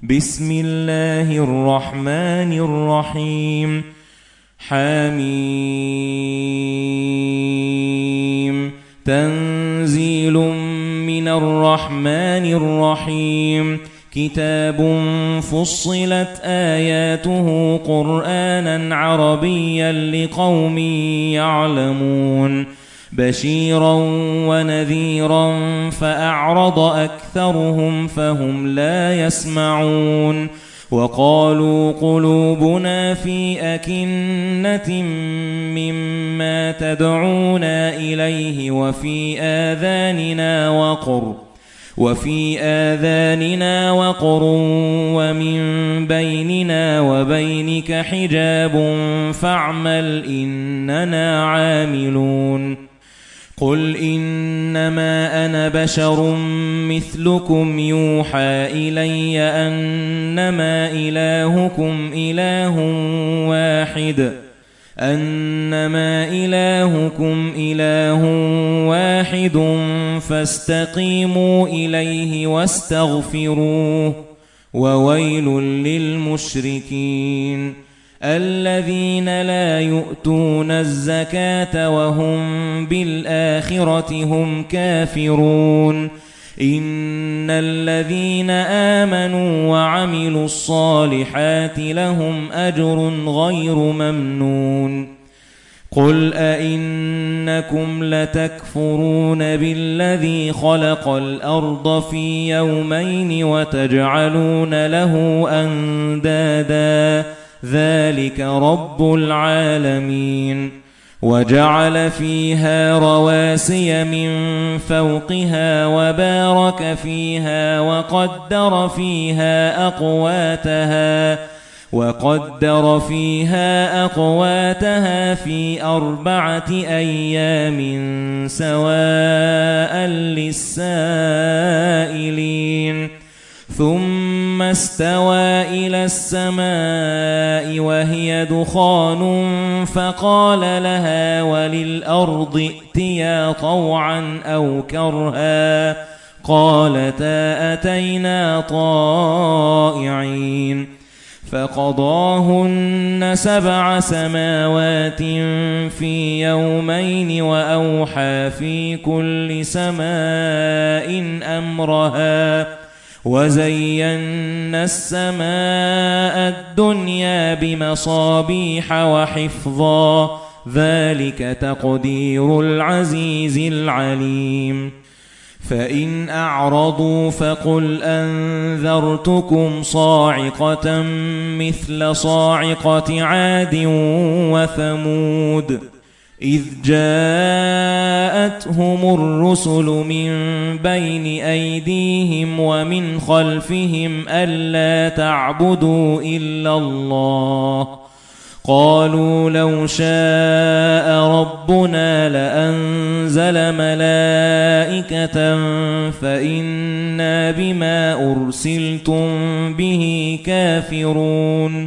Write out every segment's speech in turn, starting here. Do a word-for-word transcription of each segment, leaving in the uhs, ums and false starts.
بسم الله الرحمن الرحيم. حميم. تنزيل من الرحمن الرحيم. كتاب فصلت آياته قرآنا عربيا لقوم يعلمون بشيرا ونذيرا فأعرض أكثرهم فهم لا يسمعون وقالوا قلوبنا في أكنة مما تدعونا إليه وفي آذاننا وقر وفي آذاننا وقر ومن بيننا وبينك حجاب فاعمل إننا عاملون. قل إنما أنا بشر مثلكم يوحى إلي أنما إلهكم إله واحد أنما إلهكم إله واحد فاستقيموا إليه واستغفروه وويل للمشركين الذين لا يؤتون الزكاة وهم بالآخرة هم كافرون. إن الذين آمنوا وعملوا الصالحات لهم أجر غير ممنون. قل أئنكم لتكفرون بالذي خلق الأرض في يومين وتجعلون له أندادا ذلك رب العالمين. وجعل فيها رواسي من فوقها وبارك فيها وقدر فيها أقواتها وقدر فيها أقواتها في أربعة أيام سواء للسائلين. ثم استوى إلى السماء وهي دخان فقال لها وللأرض ائتيا طوعا أو كرها قالتا أتينا طائعين. فقضاهن سبع سماوات في يومين وأوحى في كل سماء أمرها وزينا السماء الدنيا بمصابيح وحفظا ذلك تقدير العزيز العليم. فإن أعرضوا فقل أنذرتكم صاعقة مثل صاعقة عاد وثمود إذ جاءتهم الرسل من بين أيديهم ومن خلفهم ألا تعبدوا إلا الله قالوا لو شاء ربنا لأنزل ملائكة فإنا بما أرسلتم به كافرون.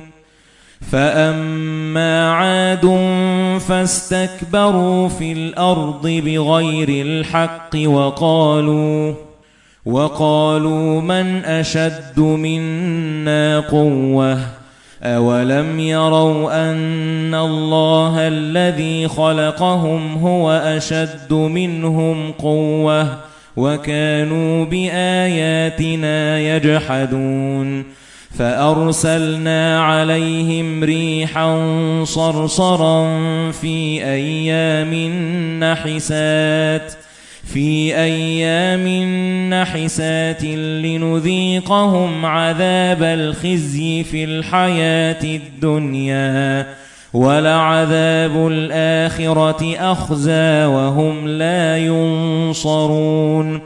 فأما عاد فاستكبروا في الأرض بغير الحق وقالوا وقالوا من أشد منا قوة أولم يروا أن الله الذي خلقهم هو أشد منهم قوة وكانوا بآياتنا يجحدون. فأرسلنا عليهم ريحا صرصرا في أيام نحسات في أيام نحسات لنذيقهم عذاب الخزي في الحياة الدنيا ولعذاب الآخرة أخزى وهم لا ينصرون.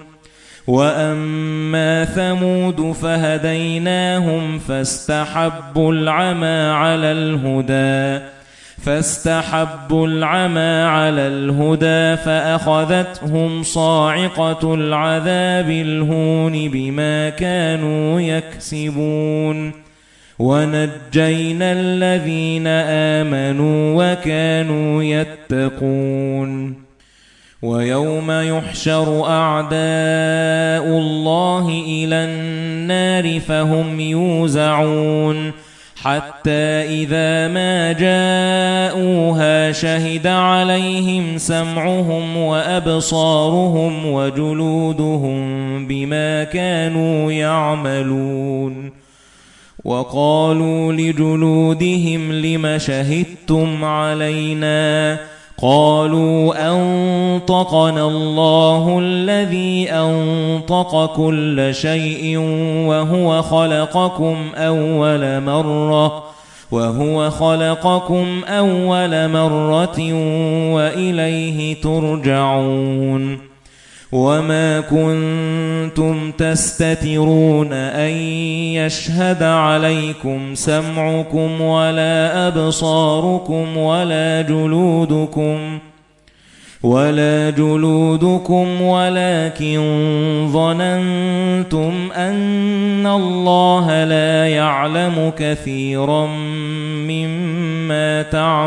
وأما ثمود فهديناهم فاستحبوا العمى على الهدى فاستحبوا العمى على الهدى فأخذتهم صاعقة العذاب الهون بما كانوا يكسبون. ونجينا الذين آمنوا وكانوا يتقون. وَيَوْمَ يُحْشَرُ أَعْدَاءُ اللَّهِ إِلَى النَّارِ فَهُمْ يُوزَعُونَ حَتَّى إِذَا مَا جَاءُوهَا شَهِدَ عَلَيْهِمْ سَمْعُهُمْ وَأَبْصَارُهُمْ وَجُلُودُهُمْ بِمَا كَانُوا يَعْمَلُونَ وَقَالُوا لِجُلُودِهِمْ لِمَ شَهِدتُّمْ عَلَيْنَا قالوا أنطقنا الله الذي أنطق كل شيء وهو خلقكم أول مرة وهو خلقكم أول مرة وإليه ترجعون وما كنتم تستترون أن يشهد عليكم سمعكم ولا أبصاركم ولا جلودكم ولا جلودكم ولكن ظننتم أن الله لا يعلم كثيرا مما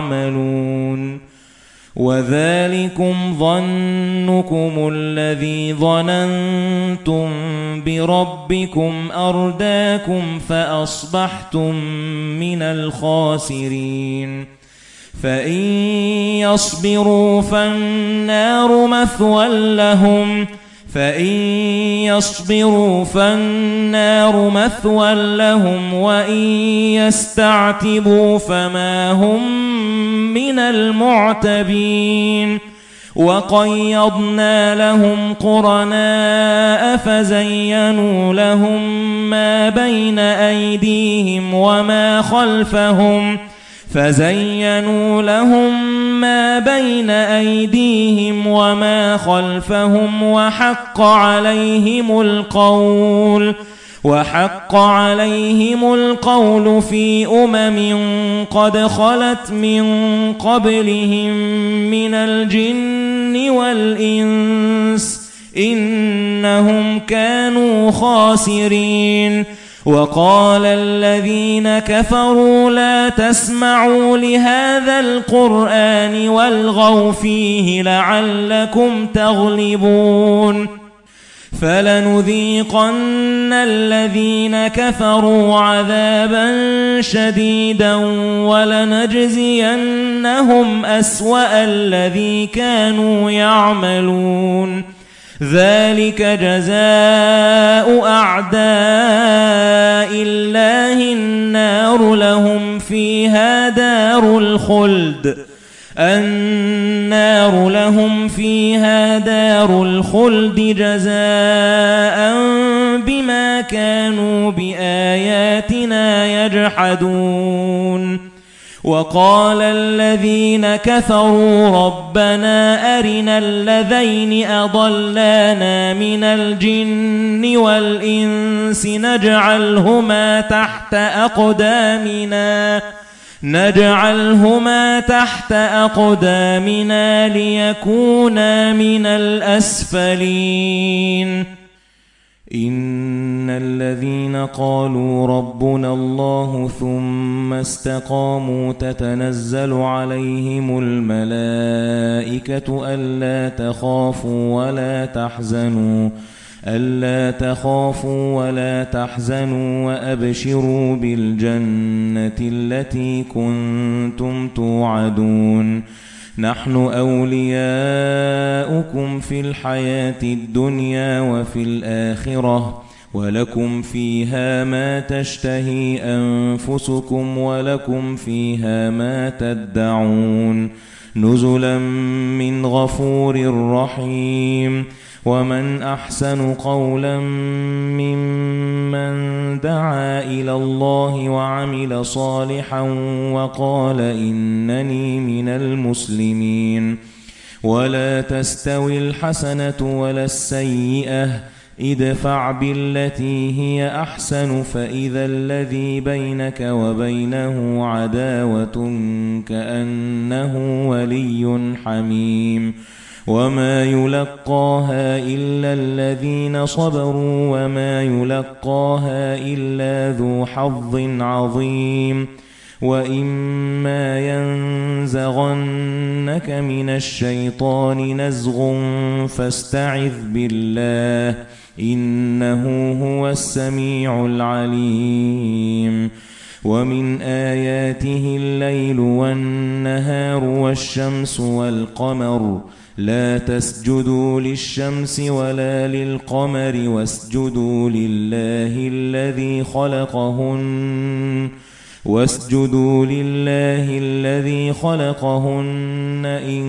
تعملون وَذَلِكُمْ ظَنُّكُمُ الَّذِي ظَنَنْتُمْ بِرَبِّكُمْ أَرْدَاكُمْ فَأَصْبَحْتُمْ مِنَ الْخَاسِرِينَ فَإِنْ يَصْبِرُوا فَالنَّارُ مَثْوًى لَهُمْ فَإِنْ يَصْبِرُوا فَالنَّارُ مَثْوًى لَهُمْ وَإِنْ يَسْتَعْتِبُوا فَمَا هُمْ مِنَ الْمُعْتَبِينَ وَقَيَّضْنَا لَهُمْ قُرَنَاءَ فَزَيَّنُوا لَهُم مَّا بَيْنَ أَيْدِيهِمْ وَمَا خَلْفَهُمْ فَزَيَّنُوا لَهُم مَّا بَيْنَ أَيْدِيهِمْ وَمَا خَلْفَهُمْ وَحَقَّ عَلَيْهِمُ الْقَوْلُ وَحَقَّ عَلَيْهِمُ الْقَوْلُ فِي أُمَمٍ قَدْ خَلَتْ مِنْ قَبْلِهِمْ مِنَ الْجِنِّ وَالْإِنسِ إِنَّهُمْ كَانُوا خَاسِرِينَ وَقَالَ الَّذِينَ كَفَرُوا لَا تَسْمَعُوا لِهَذَا الْقُرْآنِ وَالْغَوْا فِيهِ لَعَلَّكُمْ تَغْلِبُونَ فَلَنُذِيقَنَّ الَّذِينَ كَفَرُوا عَذَابًا شَدِيدًا وَلَنَجْزِيَنَّهُمْ أَسْوَأَ الَّذِي كَانُوا يَعْمَلُونَ ذَلِكَ جَزَاءُ أَعْدَاءِ اللَّهِ النَّارُ لَهُمْ فِيهَا دَارُ الْخُلْدِ النَّارُ لَهُمْ فِيهَا دَارُ الْخُلْدِ جَزَاءً بِمَا كَانُوا بِآيَاتِنَا يَجْحَدُونَ وَقَالَ الَّذِينَ كَفَرُوا رَبَّنَا أَرِنَا اللَّذَيْنِ أَضَلَّانَا مِنَ الْجِنِّ وَالْإِنسِ نَجْعَلْهُمَا تَحْتَ أَقْدَامِنَا نَجْعَلْهُمَا تَحْتَ أَقْدَامِنَا لِيَكُونَا مِنَ الْأَسْفَلِينَ إِنَّ الَّذِينَ قَالُوا رَبُّنَا اللَّهُ ثُمَّ اسْتَقَامُوا تَتَنَزَّلُ عَلَيْهِمُ الْمَلَائِكَةُ أَلَّا تَخَافُوا وَلَا تَحْزَنُوا أَلَّا تَخَافُوا وَلَا تَحْزَنُوا وَأَبْشِرُوا بِالْجَنَّةِ الَّتِي كُنتُمْ تُوعَدُونَ نَحْنُ أَوْلِيَاؤُكُمْ فِي الْحَيَاةِ الدُّنْيَا وَفِي الْآخِرَةِ وَلَكُمْ فِيهَا مَا تَشْتَهِي أَنفُسُكُمْ وَلَكُمْ فِيهَا مَا تَدَّعُونَ نُزُلًا مِّنْ غَفُورٍ رَّحِيمٍ وَمَنْ أَحْسَنُ قَوْلًا مِّمَّنْ دَعَا إِلَى اللَّهِ وَعَمِلَ صَالِحًا وَقَالَ إِنَّنِي مِنَ الْمُسْلِمِينَ وَلَا تَسْتَوِي الْحَسَنَةُ وَلَا السَّيِّئَةُ ادْفَعْ بِالَّتِي هِيَ أَحْسَنُ فَإِذَا الَّذِي بَيْنَكَ وَبَيْنَهُ عَدَاوَةٌ كَأَنَّهُ وَلِيٌّ حَمِيمٌ وَمَا يُلَقَّاهَا إِلَّا الَّذِينَ صَبَرُوا وَمَا يُلَقَّاهَا إِلَّا ذُو حَظٍّ عَظِيمٍ وَإِمَّا يَنزَغَنَّكَ مِنَ الشَّيْطَانِ نَزْغٌ فَاسْتَعِذْ بِاللَّهِ إِنَّهُ هُوَ السَّمِيعُ الْعَلِيمُ وَمِنْ آيَاتِهِ اللَّيْلُ وَالنَّهَارُ وَالشَّمْسُ وَالْقَمَرُ لَا تَسْجُدُوا لِلشَّمْسِ وَلَا لِلْقَمَرِ وَاسْجُدُوا لِلَّهِ الَّذِي خَلَقَهُنَّ وَاسْجُدُوا لِلَّهِ الَّذِي خَلَقَهُنَّ إِن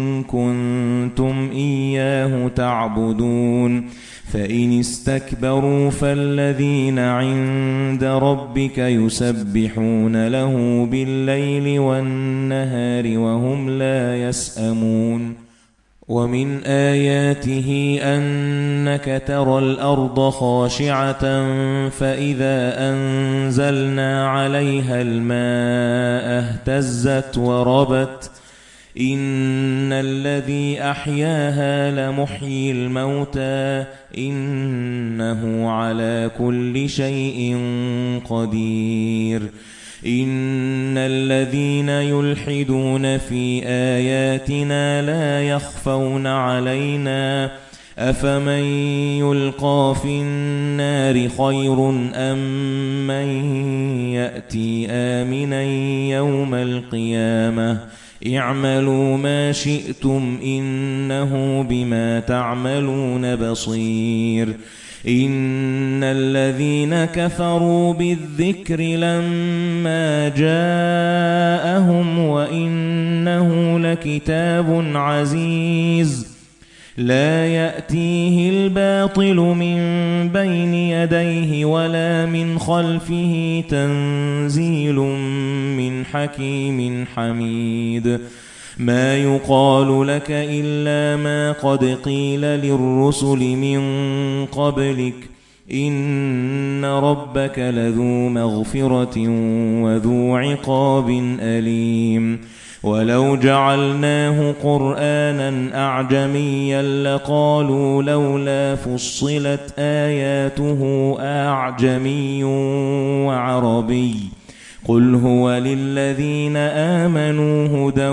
كُنتُمْ إِيَّاهُ تَعْبُدُونَ فَإِنِ اسْتَكْبَرُوا فَالَّذِينَ عِندَ رَبِّكَ يُسَبِّحُونَ لَهُ بِاللَّيْلِ وَالنَّهَارِ وَهُمْ لَا يَسْأَمُونَ وَمِنْ آيَاتِهِ أَنَّكَ تَرَى الْأَرْضَ خَاشِعَةً فَإِذَا أَنزَلْنَا عَلَيْهَا الْمَاءَ اهْتَزَّتْ وَرَبَتْ إِنَّ الَّذِي أَحْيَاهَا لَمُحْيِي الْمَوْتَى إِنَّهُ عَلَى كُلِّ شَيْءٍ قَدِيرٌ إِنَّ الَّذِينَ يُلْحِدُونَ فِي آيَاتِنَا لَا يَخْفَوْنَ عَلَيْنَا أَفَمَن يُلْقَى فِي النَّارِ خَيْرٌ أَمْ مَن يَأْتِي آمِنًا يَوْمَ الْقِيَامَةِ اعْمَلُوا مَا شِئْتُمْ إِنَّهُ بِمَا تَعْمَلُونَ بَصِيرٌ إِنَّ الَّذِينَ كَفَرُوا بِالذِّكْرِ لَمَّا جَاءَهُمْ وَإِنَّهُ لَكِتَابٌ عَزِيزٌ لَا يَأْتِيهِ الْبَاطِلُ مِنْ بَيْنِ يَدَيْهِ وَلَا مِنْ خَلْفِهِ تَنزِيلٌ مِنْ حَكِيمٍ حَمِيدٍ مَا يُقَالُ لَكَ إِلَّا مَا قَدْ قِيلَ لِلرُّسُلِ مِنْ قَبْلِكَ إِنَّ رَبَّكَ لَذُو مَغْفِرَةٍ وَذُو عِقَابٍ أَلِيمٍ وَلَوْ جَعَلْنَاهُ قُرْآنًا أَعْجَمِيًّا لَقَالُوا لَوْلَا فُصِّلَتْ آيَاتُهُ أَعْجَمِيٌّ وَعَرَبِيٌّ قُلْ هُوَ لِلَّذِينَ آمَنُوا هُدًى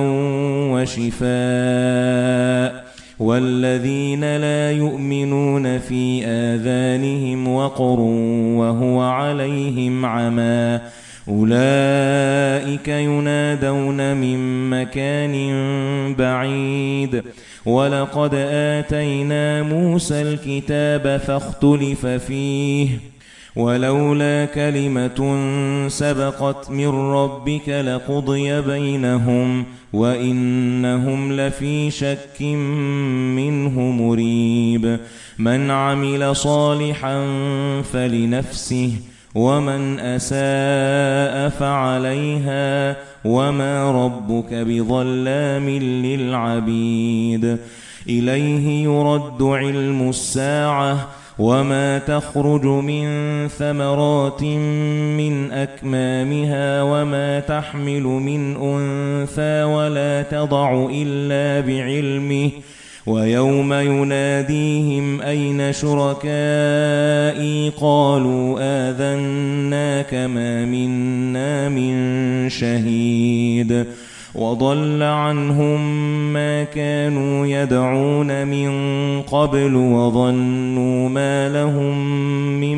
وَشِفَاءٌ وَالَّذِينَ لَا يُؤْمِنُونَ فِي آذَانِهِمْ وَقْرٌ وَهُوَ عَلَيْهِمْ عَمًى أُولَئِكَ يُنَادَوْنَ مِن مَّكَانٍ بَعِيدٍ وَلَقَدْ آتَيْنَا مُوسَى الْكِتَابَ فَاخْتُلِفَ فِيهِ وَلَوْلَا كَلِمَةٌ سَبَقَتْ مِن رَّبِّكَ لَقُضِيَ بَيْنَهُمْ وَإِنَّهُمْ لَفِي شَكٍّ مِّنْهُ مُرِيبٍ مَنْ عَمِلَ صَالِحًا فَلِنَفْسِهِ وَمَنْ أَسَاءَ فَعَلَيْهَا وَمَا رَبُّكَ بِظَلَّامٍ لِلْعَبِيدِ إِلَيْهِ يُرَدُّ عِلْمُ السَّاعَةِ وَمَا تَخْرُجُ مِنْ ثَمَرَاتٍ مِنْ أَكْمَامِهَا وَمَا تَحْمِلُ مِنْ أُنْثَى وَلَا تَضَعُ إِلَّا بِعِلْمِهِ وَيَوْمَ يُنَادِيهِمْ أَيْنَ شُرَكَائِي قَالُوا آذَنَّاكَ مَا مِنَّا مِنْ شَهِيدٍ وَضَلَّ عَنْهُمْ مَا كَانُوا يَدْعُونَ مِنْ قَبْلُ وَظَنُّوا مَا لَهُمْ مِنْ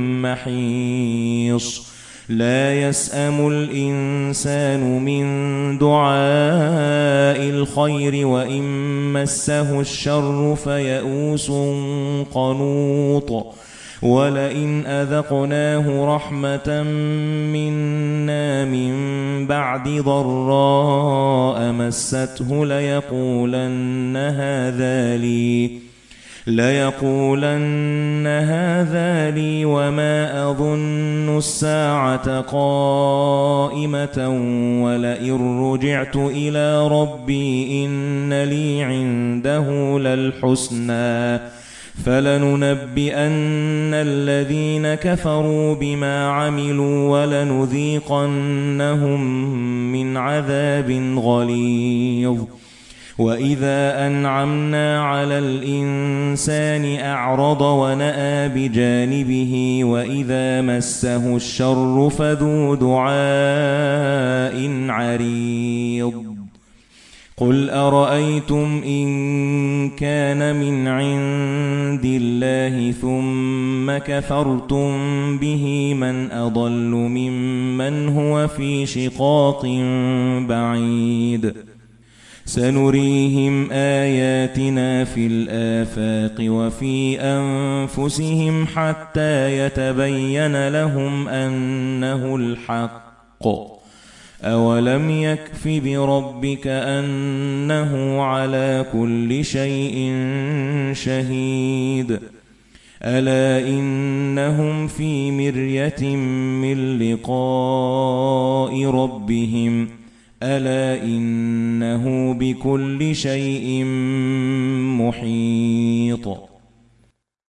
مَحِيصٍ لَا يَسْأَمُ الْإِنسَانُ مِنْ دُعَاءِ الْخَيْرِ وَإِنْ مَسَّهُ الشَّرُّ فَيَئُوسٌ قَنُوطٌ وَلَئِنْ أَذَقْنَاهُ رَحْمَةً مِنَّا مِنْ بَعْدِ ضَرَّاءَ مَسَّتْهُ لَيَقُولَنَّ هَذَا لِي لَيَقُولَنَّ هَذَا لِي وَمَا أَظُنُّ السَّاعَةَ قَائِمَةً وَلَئِن رُّجِعْتُ إِلَى رَبِّي إِنَّ لِي عِندَهُ لَلْحُسْنَى فَلَنُنَبِّئَنَّ الَّذِينَ كَفَرُوا بِمَا عَمِلُوا وَلَنُذِيقَنَّهُم مِّنْ عَذَابٍ غَلِيظٍ وَإِذَا أَنْعَمْنَا عَلَى الْإِنسَانِ أَعْرَضَ وَنَأَىٰ بِجَانِبِهِ وَإِذَا مَسَّهُ الشَّرُّ فَذُو دُعَاءٍ عَرِيضٍ قُلْ أَرَأَيْتُمْ إِن كَانَ مِنْ عِندِ اللَّهِ ثُمَّ كَفَرْتُم بِهِ مَنْ أَضَلُّ مِمَّنْ هُوَ فِي شِقَاقٍ بَعِيدٍ سَنُرِيهِمْ آيَاتِنَا فِي الْآفَاقِ وَفِي أَنفُسِهِمْ حَتَّى يَتَبَيَّنَ لَهُمْ أَنَّهُ الْحَقُّ أَوَلَمْ يَكْفِ بِرَبِّكَ أَنَّهُ عَلَى كُلِّ شَيْءٍ شَهِيدٌ أَلَا إِنَّهُمْ فِي مِرْيَةٍ مِّن لِّقَاءِ رَبِّهِمْ أَلَا إِنَّهُ بِكُلِّ شَيْءٍ مُحِيطٌ